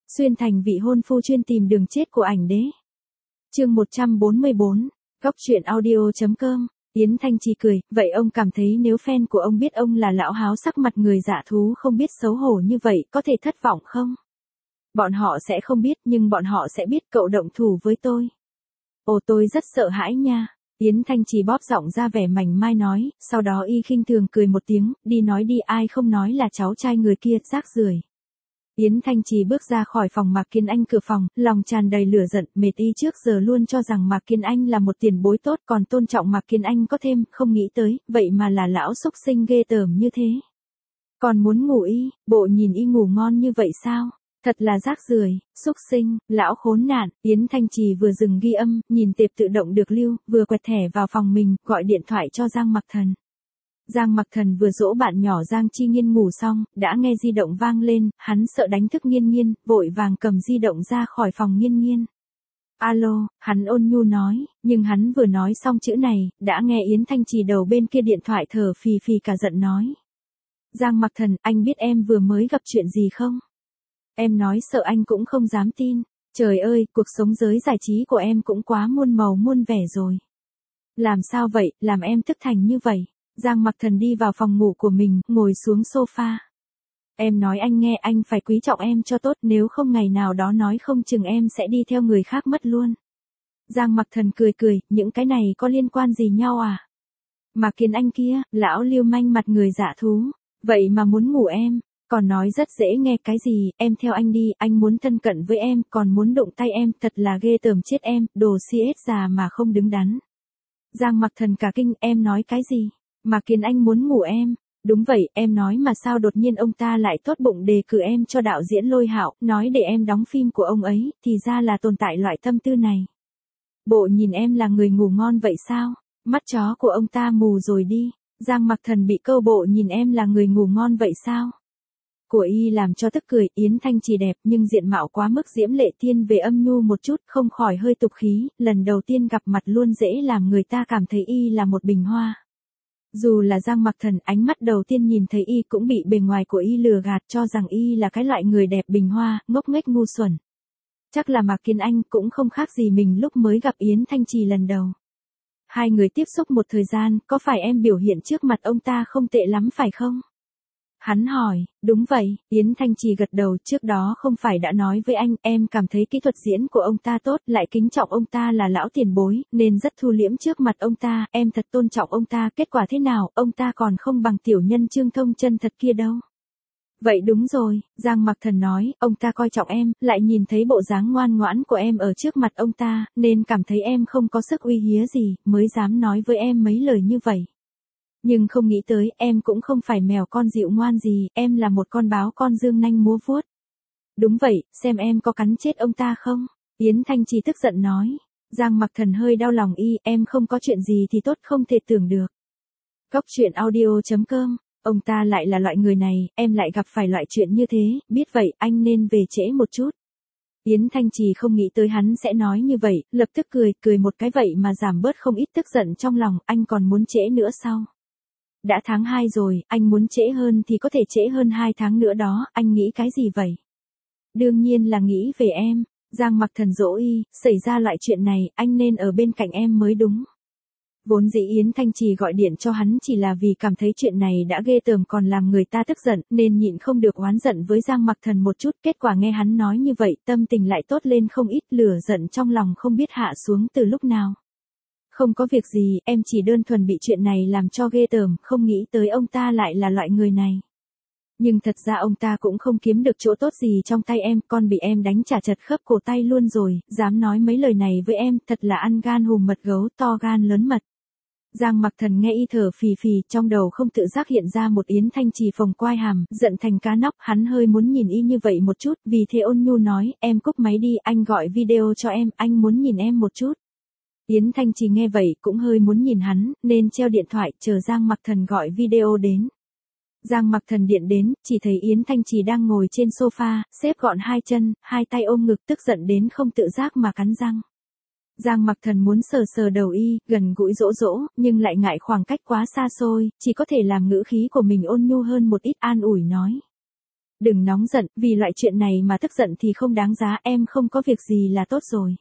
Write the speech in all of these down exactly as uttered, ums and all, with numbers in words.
Xuyên thành vị hôn phu chuyên tìm đường chết của ảnh đế. Chương một trăm bốn mươi bốn, Góc truyện audio chấm com. Yến Thanh Trì cười, vậy ông cảm thấy nếu fan của ông biết ông là lão háo sắc mặt người dạ thú không biết xấu hổ như vậy có thể thất vọng không? Bọn họ sẽ không biết nhưng bọn họ sẽ biết cậu động thủ với tôi. Ồ tôi rất sợ hãi nha. Yến Thanh Trì bóp giọng ra vẻ mảnh mai nói, sau đó y khinh thường cười một tiếng, đi nói đi ai không nói là cháu trai người kia, rác rưởi. Yến Thanh Trì bước ra khỏi phòng Mạc Kiên Anh cửa phòng, lòng tràn đầy lửa giận, mệt y trước giờ luôn cho rằng Mạc Kiên Anh là một tiền bối tốt còn tôn trọng Mạc Kiên Anh có thêm, không nghĩ tới, vậy mà là lão xúc sinh ghê tởm như thế. Còn muốn ngủ y, bộ nhìn y ngủ ngon như vậy sao? Thật là rác rưởi, xúc sinh, lão khốn nạn. Yến Thanh Trì vừa dừng ghi âm, nhìn tệp tự động được lưu, vừa quẹt thẻ vào phòng mình, gọi điện thoại cho Giang Mặc Thần. Giang Mặc Thần vừa dỗ bạn nhỏ Giang Chi Nghiên ngủ xong, đã nghe di động vang lên, hắn sợ đánh thức Nghiên Nghiên, vội vàng cầm di động ra khỏi phòng Nghiên Nghiên. Alo, hắn ôn nhu nói, nhưng hắn vừa nói xong chữ này, đã nghe Yến Thanh Trì đầu bên kia điện thoại thở phì phì cả giận nói. Giang Mặc Thần, anh biết em vừa mới gặp chuyện gì không? Em nói sợ anh cũng không dám tin. Trời ơi, cuộc sống giới giải trí của em cũng quá muôn màu muôn vẻ rồi. Làm sao vậy, làm em tức thành như vậy? Giang Mặc Thần đi vào phòng ngủ của mình, ngồi xuống sofa. Em nói anh nghe, anh phải quý trọng em cho tốt, nếu không ngày nào đó nói không chừng em sẽ đi theo người khác mất luôn. Giang Mặc Thần cười cười, những cái này có liên quan gì nhau à? Mạc Kiên Anh kia, lão lưu manh mặt người dạ thú, vậy mà muốn ngủ em, còn nói rất dễ nghe cái gì, em theo anh đi, anh muốn thân cận với em, còn muốn đụng tay em, thật là ghê tởm chết em, đồ si ết già mà không đứng đắn. Giang Mặc Thần cả kinh, em nói cái gì? Mạc Kiên Anh muốn ngủ em. Đúng vậy, em nói mà sao đột nhiên ông ta lại tốt bụng đề cử em cho đạo diễn Lôi Hạo, nói để em đóng phim của ông ấy, thì ra là tồn tại loại tâm tư này. Bộ nhìn em là người ngủ ngon vậy sao? Mắt chó của ông ta mù rồi đi. Giang Mặc Thần bị câu bộ nhìn em là người ngủ ngon vậy sao? Của y làm cho tức cười, Yến Thanh Trì đẹp nhưng diện mạo quá mức diễm lệ thiên về âm nhu một chút, không khỏi hơi tục khí, lần đầu tiên gặp mặt luôn dễ làm người ta cảm thấy y là một bình hoa. Dù là Giang Mặc Thần, ánh mắt đầu tiên nhìn thấy y cũng bị bề ngoài của y lừa gạt cho rằng y là cái loại người đẹp bình hoa, ngốc nghếch ngu xuẩn. Chắc là Mạc Kiên Anh cũng không khác gì mình lúc mới gặp Yến Thanh Trì lần đầu. Hai người tiếp xúc một thời gian, có phải em biểu hiện trước mặt ông ta không tệ lắm phải không? Hắn hỏi, đúng vậy, Yến Thanh Trì gật đầu, trước đó không phải đã nói với anh, em cảm thấy kỹ thuật diễn của ông ta tốt, lại kính trọng ông ta là lão tiền bối, nên rất thu liễm trước mặt ông ta, em thật tôn trọng ông ta, kết quả thế nào, ông ta còn không bằng tiểu nhân Trương Thông chân thật kia đâu. Vậy đúng rồi, Giang Mặc Thần nói, ông ta coi trọng em, lại nhìn thấy bộ dáng ngoan ngoãn của em ở trước mặt ông ta, nên cảm thấy em không có sức uy hiếp gì, mới dám nói với em mấy lời như vậy. Nhưng không nghĩ tới, em cũng không phải mèo con dịu ngoan gì, em là một con báo con dương nanh múa vuốt. Đúng vậy, xem em có cắn chết ông ta không? Yến Thanh Trì tức giận nói. Giang Mặc Thần hơi đau lòng y, em không có chuyện gì thì tốt không thể tưởng được. Góc truyện audio chấm com, ông ta lại là loại người này, em lại gặp phải loại chuyện như thế, biết vậy, anh nên về trễ một chút. Yến Thanh Trì không nghĩ tới hắn sẽ nói như vậy, lập tức cười, cười một cái vậy mà giảm bớt không ít tức giận trong lòng, anh còn muốn trễ nữa sao? Đã tháng hai rồi, anh muốn trễ hơn thì có thể trễ hơn hai tháng nữa đó, anh nghĩ cái gì vậy? Đương nhiên là nghĩ về em. Giang Mặc Thần dỗ y, xảy ra loại chuyện này, anh nên ở bên cạnh em mới đúng. Vốn dĩ Yến Thanh Trì gọi điện cho hắn chỉ là vì cảm thấy chuyện này đã ghê tởm còn làm người ta tức giận, nên nhịn không được oán giận với Giang Mặc Thần một chút, kết quả nghe hắn nói như vậy, tâm tình lại tốt lên không ít, lửa giận trong lòng không biết hạ xuống từ lúc nào. Không có việc gì, em chỉ đơn thuần bị chuyện này làm cho ghê tởm, không nghĩ tới ông ta lại là loại người này. Nhưng thật ra ông ta cũng không kiếm được chỗ tốt gì trong tay em, con bị em đánh trả chật khớp cổ tay luôn rồi, dám nói mấy lời này với em, thật là ăn gan hùm mật gấu, to gan lớn mật. Giang Mặc Thần nghe y thở phì phì, trong đầu không tự giác hiện ra một Yến Thanh Trì phồng quai hàm, giận thành cá nóc, hắn hơi muốn nhìn y như vậy một chút, vì thế ôn nhu nói, em cúp máy đi, anh gọi video cho em, anh muốn nhìn em một chút. Yến Thanh Trì nghe vậy cũng hơi muốn nhìn hắn, nên treo điện thoại, chờ Giang Mặc Thần gọi video đến. Giang Mặc Thần điện đến, chỉ thấy Yến Thanh Trì đang ngồi trên sofa, xếp gọn hai chân, hai tay ôm ngực tức giận đến không tự giác mà cắn răng. Giang Mặc Thần muốn sờ sờ đầu y, gần gũi dỗ dỗ, nhưng lại ngại khoảng cách quá xa xôi, chỉ có thể làm ngữ khí của mình ôn nhu hơn một ít an ủi nói. Đừng nóng giận, vì loại chuyện này mà tức giận thì không đáng giá, em không có việc gì là tốt rồi.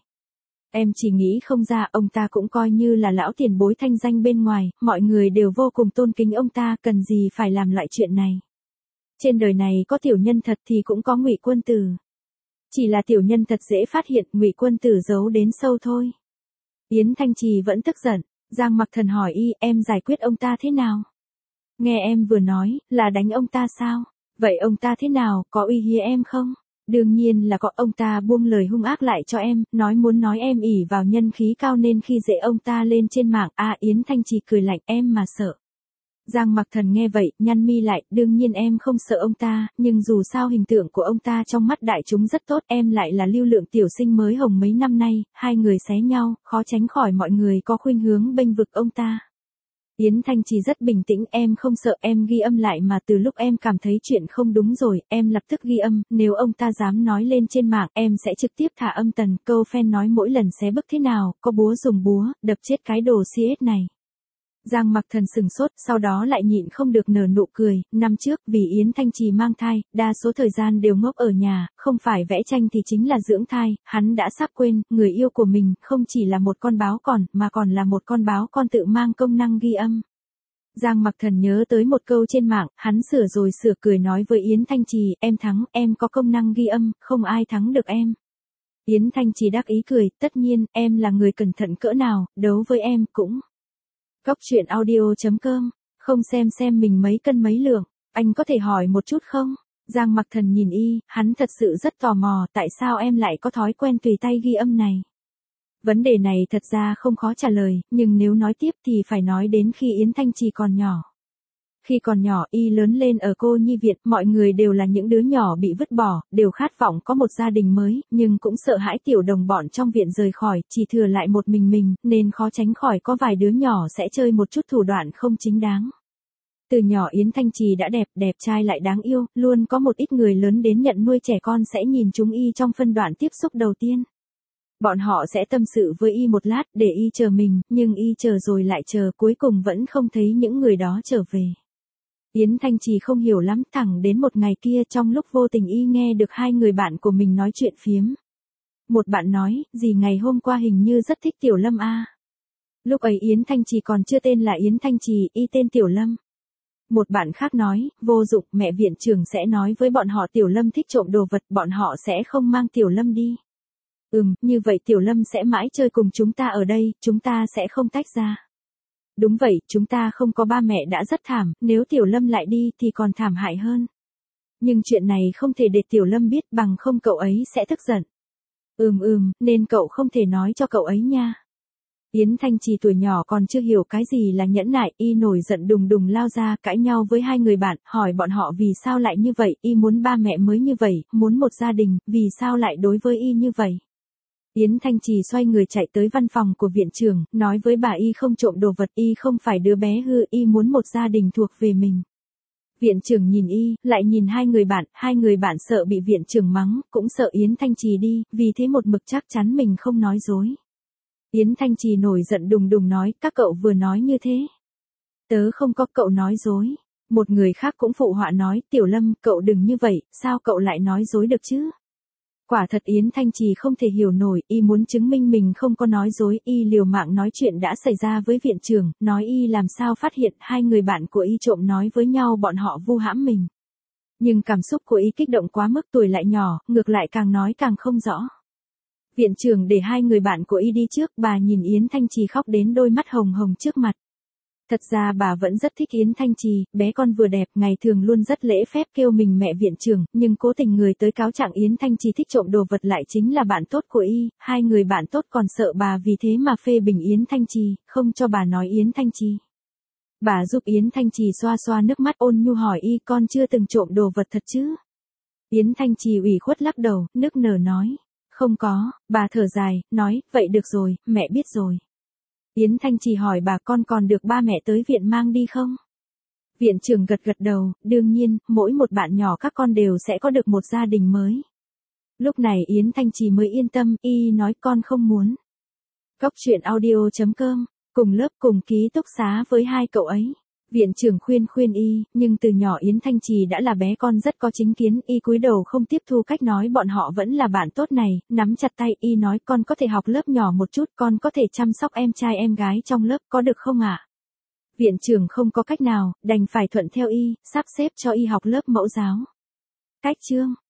Em chỉ nghĩ không ra, ông ta cũng coi như là lão tiền bối thanh danh bên ngoài, mọi người đều vô cùng tôn kính ông ta, cần gì phải làm loại chuyện này. Trên đời này có tiểu nhân thật thì cũng có Ngụy Quân Tử. Chỉ là tiểu nhân thật dễ phát hiện, Ngụy Quân Tử giấu đến sâu thôi. Yến Thanh Trì vẫn tức giận, Giang Mặc Thần hỏi y, em giải quyết ông ta thế nào? Nghe em vừa nói, là đánh ông ta sao? Vậy ông ta thế nào, có uy hiếp em không? Đương nhiên là có, ông ta buông lời hung ác lại cho em, nói muốn nói em ỷ vào nhân khí cao nên khi dễ ông ta lên trên mạng. A Yến Thanh Trì cười lạnh, em mà sợ. Giang Mặc Thần nghe vậy, nhăn mi lại, đương nhiên em không sợ ông ta, nhưng dù sao hình tượng của ông ta trong mắt đại chúng rất tốt, em lại là lưu lượng tiểu sinh mới hồng mấy năm nay, hai người xé nhau, khó tránh khỏi mọi người có khuynh hướng bênh vực ông ta. Yến Thanh Trì rất bình tĩnh, em không sợ, em ghi âm lại mà từ lúc em cảm thấy chuyện không đúng rồi, em lập tức ghi âm, nếu ông ta dám nói lên trên mạng, em sẽ trực tiếp thả âm tần, câu fan nói mỗi lần xé bức thế nào, có búa dùng búa, đập chết cái đồ xê ét này. Giang Mặc Thần sừng sốt, sau đó lại nhịn không được nở nụ cười, năm trước, vì Yến Thanh Trì mang thai, đa số thời gian đều ngốc ở nhà, không phải vẽ tranh thì chính là dưỡng thai, hắn đã sắp quên, người yêu của mình, không chỉ là một con báo con, mà còn là một con báo con tự mang công năng ghi âm. Giang Mặc Thần nhớ tới một câu trên mạng, hắn sửa rồi sửa cười nói với Yến Thanh Trì, em thắng, em có công năng ghi âm, không ai thắng được em. Yến Thanh Trì đắc ý cười, tất nhiên, em là người cẩn thận cỡ nào, đấu với em cũng. Góc truyện audio chấm com, không xem xem mình mấy cân mấy lượng, anh có thể hỏi một chút không? Giang Mặc Thần nhìn y, hắn thật sự rất tò mò, tại sao em lại có thói quen tùy tay ghi âm này? Vấn đề này thật ra không khó trả lời, nhưng nếu nói tiếp thì phải nói đến khi Yến Thanh Trì còn nhỏ. Khi còn nhỏ y lớn lên ở cô nhi viện, mọi người đều là những đứa nhỏ bị vứt bỏ, đều khát vọng có một gia đình mới, nhưng cũng sợ hãi tiểu đồng bọn trong viện rời khỏi, chỉ thừa lại một mình mình, nên khó tránh khỏi có vài đứa nhỏ sẽ chơi một chút thủ đoạn không chính đáng. Từ nhỏ Yến Thanh Trì đã đẹp, đẹp trai lại đáng yêu, luôn có một ít người lớn đến nhận nuôi trẻ con sẽ nhìn chúng y trong phân đoạn tiếp xúc đầu tiên. Bọn họ sẽ tâm sự với y một lát để y chờ mình, nhưng y chờ rồi lại chờ, cuối cùng vẫn không thấy những người đó trở về. Yến Thanh Trì không hiểu lắm, thẳng đến một ngày kia trong lúc vô tình y nghe được hai người bạn của mình nói chuyện phiếm. Một bạn nói, dì ngày hôm qua hình như rất thích Tiểu Lâm a. Lúc ấy Yến Thanh Trì còn chưa tên là Yến Thanh Trì, y tên Tiểu Lâm. Một bạn khác nói, vô dụng, mẹ viện trưởng sẽ nói với bọn họ Tiểu Lâm thích trộm đồ vật, bọn họ sẽ không mang Tiểu Lâm đi. Ừm, như vậy Tiểu Lâm sẽ mãi chơi cùng chúng ta ở đây, chúng ta sẽ không tách ra. Đúng vậy, chúng ta không có ba mẹ đã rất thảm, nếu Tiểu Lâm lại đi thì còn thảm hại hơn. Nhưng chuyện này không thể để Tiểu Lâm biết, bằng không cậu ấy sẽ tức giận. Ừm ừm, nên cậu không thể nói cho cậu ấy nha. Yến Thanh Trì tuổi nhỏ còn chưa hiểu cái gì là nhẫn nại, y nổi giận đùng đùng lao ra, cãi nhau với hai người bạn, hỏi bọn họ vì sao lại như vậy, y muốn ba mẹ mới như vậy, muốn một gia đình, vì sao lại đối với y như vậy. Yến Thanh Trì xoay người chạy tới văn phòng của viện trưởng, nói với bà y không trộm đồ vật, y không phải đứa bé hư, y muốn một gia đình thuộc về mình. Viện trưởng nhìn y, lại nhìn hai người bạn, hai người bạn sợ bị viện trưởng mắng, cũng sợ Yến Thanh Trì đi, vì thế một mực chắc chắn mình không nói dối. Yến Thanh Trì nổi giận đùng đùng nói, các cậu vừa nói như thế. Tớ không có, cậu nói dối. Một người khác cũng phụ họa nói, Tiểu Lâm, cậu đừng như vậy, sao cậu lại nói dối được chứ? Quả thật Yến Thanh Trì không thể hiểu nổi, y muốn chứng minh mình không có nói dối, y liều mạng nói chuyện đã xảy ra với viện trưởng, nói y làm sao phát hiện hai người bạn của y trộm nói với nhau bọn họ vu hãm mình. Nhưng cảm xúc của y kích động quá mức, tuổi lại nhỏ, ngược lại càng nói càng không rõ. Viện trưởng để hai người bạn của y đi trước, bà nhìn Yến Thanh Trì khóc đến đôi mắt hồng hồng trước mặt. Thật ra bà vẫn rất thích Yến Thanh Trì, bé con vừa đẹp, ngày thường luôn rất lễ phép kêu mình mẹ viện trưởng, nhưng cố tình người tới cáo trạng Yến Thanh Trì thích trộm đồ vật lại chính là bạn tốt của y, hai người bạn tốt còn sợ bà vì thế mà phê bình Yến Thanh Trì, không cho bà nói Yến Thanh Trì. Bà giúp Yến Thanh Trì xoa xoa nước mắt ôn nhu hỏi y, con chưa từng trộm đồ vật thật chứ? Yến Thanh Trì ủy khuất lắc đầu, nức nở nói, không có, bà thở dài, nói, vậy được rồi, mẹ biết rồi. Yến Thanh Trì hỏi bà, con còn được ba mẹ tới viện mang đi không? Viện trưởng gật gật đầu, đương nhiên, mỗi một bạn nhỏ các con đều sẽ có được một gia đình mới. Lúc này Yến Thanh Trì mới yên tâm, y nói con không muốn. Góc truyện audio chấm com, cùng lớp cùng ký túc xá với hai cậu ấy. Viện trưởng khuyên khuyên y, nhưng từ nhỏ Yến Thanh Trì đã là bé con rất có chính kiến, y cúi đầu không tiếp thu cách nói bọn họ vẫn là bạn tốt này, nắm chặt tay y nói con có thể học lớp nhỏ một chút, con có thể chăm sóc em trai em gái trong lớp có được không ạ? Viện trưởng không có cách nào, đành phải thuận theo y, sắp xếp cho y học lớp mẫu giáo. Cách chương